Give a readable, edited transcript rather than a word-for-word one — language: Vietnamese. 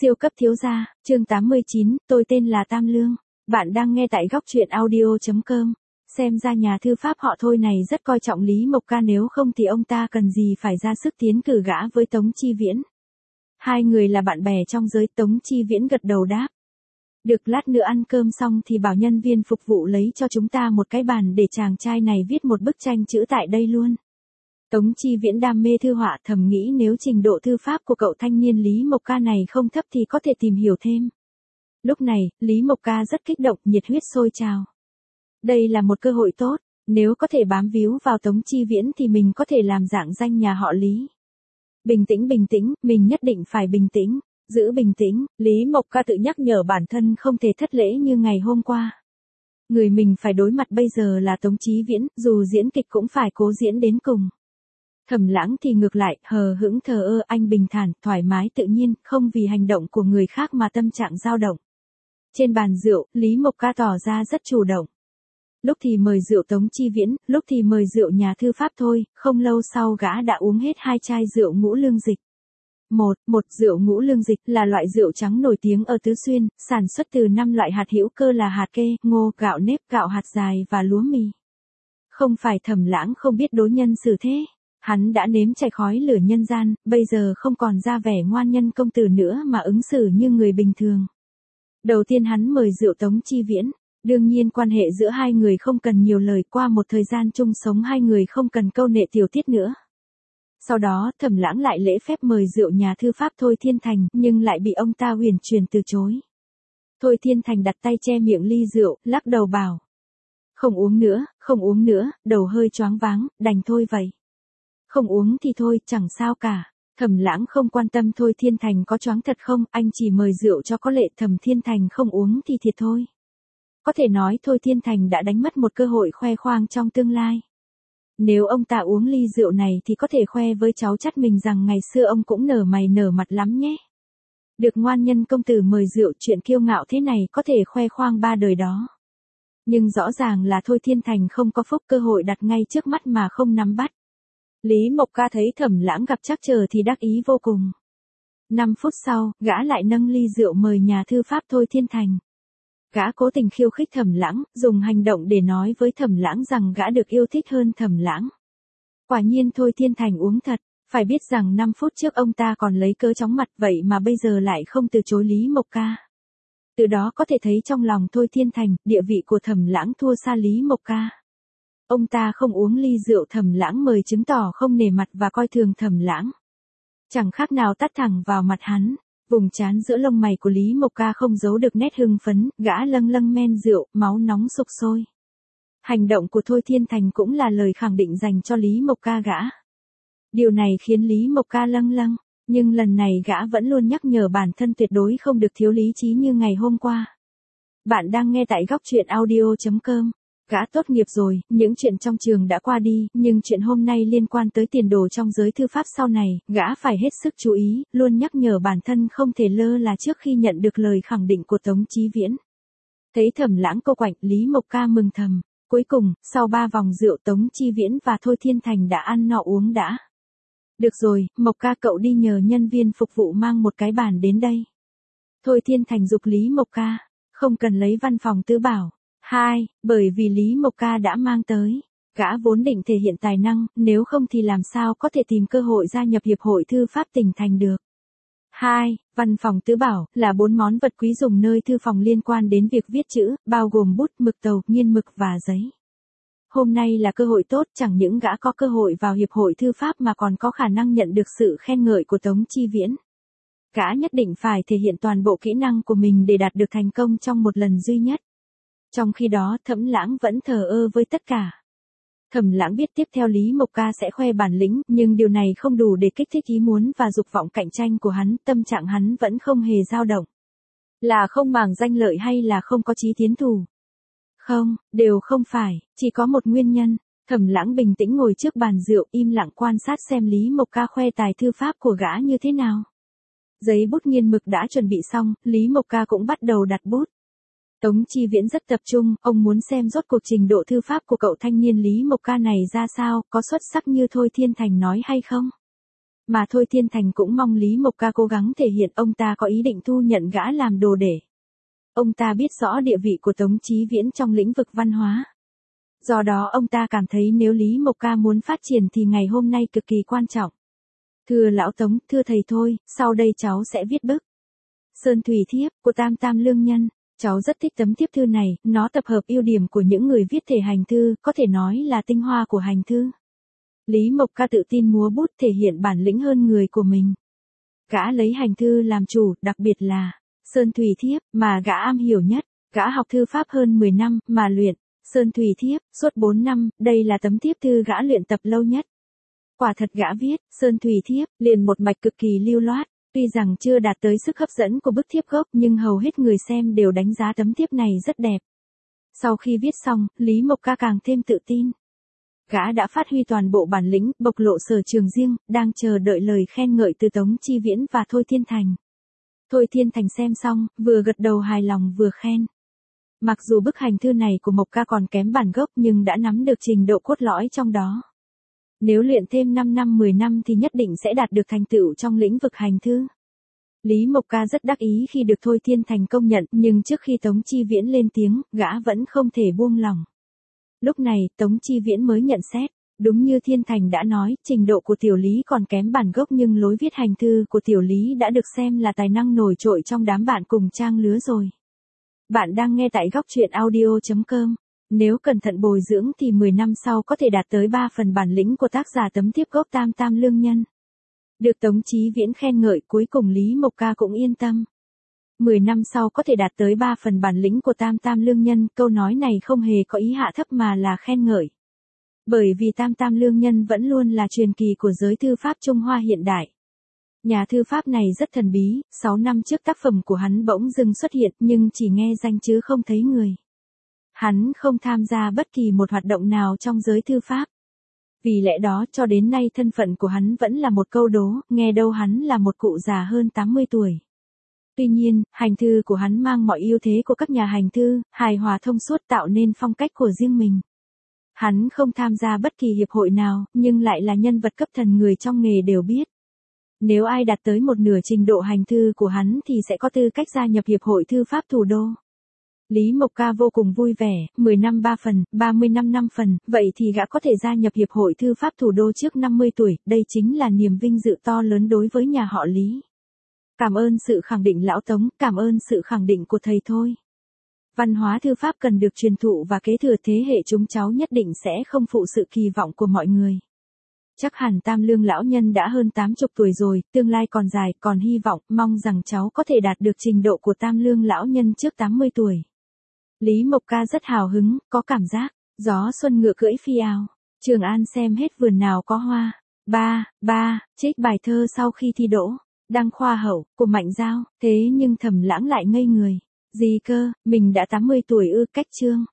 Siêu cấp thiếu gia, chương 89, tôi tên là Tam Lương. Bạn đang nghe tại góc truyện audio.com. Xem ra nhà thư pháp họ Thôi này rất coi trọng Lý Mộc Ca, nếu không thì ông ta cần gì phải ra sức tiến cử gã với Tống Chi Viễn. Hai người là bạn bè trong giới. Tống Chi Viễn gật đầu đáp. Được, lát nữa ăn cơm xong thì bảo nhân viên phục vụ lấy cho chúng ta một cái bàn để chàng trai này viết một bức tranh chữ tại đây luôn. Tống Chi Viễn đam mê thư họa, thầm nghĩ nếu trình độ thư pháp của cậu thanh niên Lý Mộc Ca này không thấp thì có thể tìm hiểu thêm. Lúc này, Lý Mộc Ca rất kích động, nhiệt huyết sôi trào. Đây là một cơ hội tốt, nếu có thể bám víu vào Tống Chi Viễn thì mình có thể làm rạng danh nhà họ Lý. Bình tĩnh, mình nhất định phải bình tĩnh, giữ bình tĩnh, Lý Mộc Ca tự nhắc nhở bản thân không thể thất lễ như ngày hôm qua. Người mình phải đối mặt bây giờ là Tống Chi Viễn, dù diễn kịch cũng phải cố diễn đến cùng. Thẩm Lãng thì ngược lại, hờ hững thờ ơ, anh bình thản, thoải mái tự nhiên, không vì hành động của người khác mà tâm trạng dao động. Trên bàn rượu, Lý Mộc Ca tỏ ra rất chủ động. Lúc thì mời rượu Tống Chi Viễn, lúc thì mời rượu nhà thư pháp Thôi, không lâu sau gã đã uống hết 2 chai rượu Ngũ Lương Dịch. Một rượu Ngũ Lương Dịch là loại rượu trắng nổi tiếng ở Tứ Xuyên, sản xuất từ 5 loại hạt hữu cơ là hạt kê, ngô, gạo nếp, gạo hạt dài và lúa mì. Không phải Thẩm Lãng không biết đối nhân xử thế. Hắn đã nếm trải khói lửa nhân gian, bây giờ không còn ra vẻ ngoan nhân công tử nữa mà ứng xử như người bình thường. Đầu tiên hắn mời rượu Tống Chi Viễn, đương nhiên quan hệ giữa hai người không cần nhiều lời, qua một thời gian chung sống hai người không cần câu nệ tiểu tiết nữa. Sau đó Thẩm Lãng lại lễ phép mời rượu nhà thư pháp Thôi Thiên Thành, nhưng lại bị ông ta huyền truyền từ chối. Thôi Thiên Thành đặt tay che miệng ly rượu, lắc đầu bảo. Không uống nữa, đầu hơi choáng váng, đành thôi vậy. Không uống thì thôi, chẳng sao cả. Thẩm Lãng không quan tâm Thôi Thiên Thành có choáng thật không, anh chỉ mời rượu cho có lệ. Thẩm Thiên Thành không uống thì thiệt thôi. Có thể nói Thôi Thiên Thành đã đánh mất một cơ hội khoe khoang trong tương lai. Nếu ông ta uống ly rượu này thì có thể khoe với cháu chắt mình rằng ngày xưa ông cũng nở mày nở mặt lắm nhé. Được ngoan nhân công tử mời rượu, chuyện kiêu ngạo thế này có thể khoe khoang 3 đời đó. Nhưng rõ ràng là Thôi Thiên Thành không có phúc, cơ hội đặt ngay trước mắt mà không nắm bắt. Lý Mộc Ca thấy Thẩm Lãng gặp trắc trở thì đắc ý vô cùng. 5 phút sau, gã lại nâng ly rượu mời nhà thư pháp Thôi Thiên Thành. Gã cố tình khiêu khích Thẩm Lãng, dùng hành động để nói với Thẩm Lãng rằng gã được yêu thích hơn Thẩm Lãng. Quả nhiên Thôi Thiên Thành uống thật, phải biết rằng 5 phút trước ông ta còn lấy cớ chóng mặt, vậy mà bây giờ lại không từ chối Lý Mộc Ca. Từ đó có thể thấy trong lòng Thôi Thiên Thành, địa vị của Thẩm Lãng thua xa Lý Mộc Ca. Ông ta không uống ly rượu Thẩm Lãng mời chứng tỏ không nể mặt và coi thường Thẩm Lãng. Chẳng khác nào tát thẳng vào mặt hắn. Vùng trán giữa lông mày của Lý Mộc Ca không giấu được nét hưng phấn, gã lâng men rượu, máu nóng sục sôi. Hành động của Thôi Thiên Thành cũng là lời khẳng định dành cho Lý Mộc Ca gã. Điều này khiến Lý Mộc Ca lâng, nhưng lần này gã vẫn luôn nhắc nhở bản thân tuyệt đối không được thiếu lý trí như ngày hôm qua. Bạn đang nghe tại góc truyện audio.com. Gã tốt nghiệp rồi, những chuyện trong trường đã qua đi, nhưng chuyện hôm nay liên quan tới tiền đồ trong giới thư pháp sau này, gã phải hết sức chú ý, luôn nhắc nhở bản thân không thể lơ là trước khi nhận được lời khẳng định của Tống Chi Viễn. Thấy Thẩm Lãng cô quạnh, Lý Mộc Ca mừng thầm. Cuối cùng, sau 3 vòng rượu Tống Chi Viễn và Thôi Thiên Thành đã ăn no uống đã. Được rồi, Mộc Ca cậu đi nhờ nhân viên phục vụ mang một cái bàn đến đây. Thôi Thiên Thành giục Lý Mộc Ca, không cần lấy văn phòng tứ bảo. Bởi vì Lý Mộc Ca đã mang tới. Gã vốn định thể hiện tài năng, nếu không thì làm sao có thể tìm cơ hội gia nhập Hiệp hội Thư pháp tỉnh thành được. Văn phòng tứ bảo là 4 món vật quý dùng nơi thư phòng liên quan đến việc viết chữ, bao gồm bút, mực tàu, nghiên mực và giấy. Hôm nay là cơ hội tốt, chẳng những gã có cơ hội vào Hiệp hội Thư pháp mà còn có khả năng nhận được sự khen ngợi của Tống Chi Viễn. Gã nhất định phải thể hiện toàn bộ kỹ năng của mình để đạt được thành công trong một lần duy nhất. Trong khi đó Thẩm Lãng vẫn thờ ơ với tất cả. Thẩm Lãng biết tiếp theo Lý Mộc Ca sẽ khoe bản lĩnh, nhưng điều này không đủ để kích thích ý muốn và dục vọng cạnh tranh của hắn, tâm trạng hắn vẫn không hề dao động. Là không màng danh lợi hay là không có chí tiến thủ? Không, đều không phải, chỉ có một nguyên nhân. Thẩm Lãng bình tĩnh ngồi trước bàn rượu, im lặng quan sát xem Lý Mộc Ca khoe tài thư pháp của gã như thế nào. Giấy bút nghiên mực đã chuẩn bị xong, Lý Mộc Ca cũng bắt đầu đặt bút. Tống Chi Viễn rất tập trung, ông muốn xem rốt cuộc trình độ thư pháp của cậu thanh niên Lý Mộc Ca này ra sao, có xuất sắc như Thôi Thiên Thành nói hay không. Mà Thôi Thiên Thành cũng mong Lý Mộc Ca cố gắng thể hiện ông ta có ý định thu nhận gã làm đồ để. Ông ta biết rõ địa vị của Tống Chí Viễn trong lĩnh vực văn hóa. Do đó ông ta cảm thấy nếu Lý Mộc Ca muốn phát triển thì ngày hôm nay cực kỳ quan trọng. Thưa lão Tống, thưa thầy Thôi, sau đây cháu sẽ viết bức Sơn Thủy Thiếp của Tam Tam Lương Nhân. Cháu rất thích tấm thiếp thư này, nó tập hợp ưu điểm của những người viết thể hành thư, có thể nói là tinh hoa của hành thư. Lý Mộc Ca tự tin múa bút thể hiện bản lĩnh hơn người của mình. Gã lấy hành thư làm chủ, đặc biệt là Sơn Thủy Thiếp mà gã am hiểu nhất. Gã học thư pháp hơn 10 năm mà luyện Sơn Thủy Thiếp suốt 4 năm, đây là tấm thiếp thư gã luyện tập lâu nhất. Quả thật gã viết Sơn Thủy Thiếp liền một mạch cực kỳ lưu loát, tuy rằng chưa đạt tới sức hấp dẫn của bức thiếp gốc nhưng hầu hết người xem đều đánh giá tấm thiếp này rất đẹp. Sau khi viết xong, Lý Mộc Ca càng thêm tự tin. Gã đã phát huy toàn bộ bản lĩnh, bộc lộ sở trường riêng, đang chờ đợi lời khen ngợi từ Tống Chí Viễn và Thôi Thiên Thành. Thôi Thiên Thành xem xong, vừa gật đầu hài lòng vừa khen. Mặc dù bức hành thư này của Mộc Ca còn kém bản gốc nhưng đã nắm được trình độ cốt lõi trong đó. Nếu luyện thêm 5 năm 10 năm thì nhất định sẽ đạt được thành tựu trong lĩnh vực hành thư. Lý Mộc Ca rất đắc ý khi được Thôi Thiên Thành công nhận, nhưng trước khi Tống Chí Viễn lên tiếng, gã vẫn không thể buông lỏng. Lúc này, Tống Chí Viễn mới nhận xét, đúng như Thiên Thành đã nói, trình độ của Tiểu Lý còn kém bản gốc nhưng lối viết hành thư của Tiểu Lý đã được xem là tài năng nổi trội trong đám bạn cùng trang lứa rồi. Bạn đang nghe tại góc truyện audio.com. Nếu cẩn thận bồi dưỡng thì 10 năm sau có thể đạt tới 3 phần bản lĩnh của tác giả tấm thiếp gốc Tam Tam Lương Nhân. Được Tống Chí Viễn khen ngợi, cuối cùng Lý Mộc Ca cũng yên tâm. 10 năm sau có thể đạt tới 3 phần bản lĩnh của Tam Tam Lương Nhân, câu nói này không hề có ý hạ thấp mà là khen ngợi. Bởi vì Tam Tam Lương Nhân vẫn luôn là truyền kỳ của giới thư pháp Trung Hoa hiện đại. Nhà thư pháp này rất thần bí, 6 năm trước tác phẩm của hắn bỗng dưng xuất hiện nhưng chỉ nghe danh chứ không thấy người. Hắn không tham gia bất kỳ một hoạt động nào trong giới thư pháp. Vì lẽ đó cho đến nay thân phận của hắn vẫn là một câu đố, nghe đâu hắn là một cụ già hơn 80 tuổi. Tuy nhiên, hành thư của hắn mang mọi ưu thế của các nhà hành thư, hài hòa thông suốt tạo nên phong cách của riêng mình. Hắn không tham gia bất kỳ hiệp hội nào, nhưng lại là nhân vật cấp thần người trong nghề đều biết. Nếu ai đạt tới một nửa trình độ hành thư của hắn thì sẽ có tư cách gia nhập Hiệp hội Thư pháp Thủ đô. Lý Mộc Ca vô cùng vui vẻ, 10 năm 3 phần, 30 năm 5 phần, vậy thì gã có thể gia nhập Hiệp hội Thư pháp Thủ đô trước 50 tuổi, đây chính là niềm vinh dự to lớn đối với nhà họ Lý. Cảm ơn sự khẳng định lão Tống, cảm ơn sự khẳng định của thầy Thôi. Văn hóa thư pháp cần được truyền thụ và kế thừa, thế hệ chúng cháu nhất định sẽ không phụ sự kỳ vọng của mọi người. Chắc hẳn Tam Lương lão nhân đã hơn 80 tuổi rồi, tương lai còn dài, còn hy vọng, mong rằng cháu có thể đạt được trình độ của Tam Lương lão nhân trước 80 tuổi. Lý Mộc Ca rất hào hứng, có cảm giác, gió xuân ngựa cưỡi phi ào, Trường An xem hết vườn nào có hoa. Trích bài thơ sau khi thi đỗ, đăng khoa hậu, của Mạnh Giao, thế nhưng Thẩm Lãng lại ngây người. Gì cơ, mình đã 80 tuổi ư, cách chương.